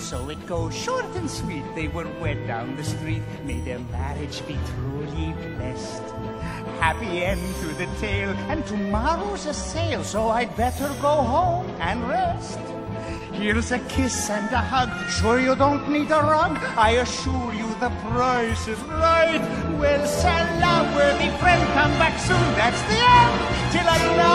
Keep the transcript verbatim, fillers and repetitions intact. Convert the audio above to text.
So it goes short and sweet. They were wed down the street. May their marriage be truly blessed. Happy end to the tale, and tomorrow's a sale, so I'd better go home and rest. Here's a kiss and a hug. Sure you don't need a rug? I assure you the price is right. Well, salam, worthy friend, come back soon. That's the end. Till I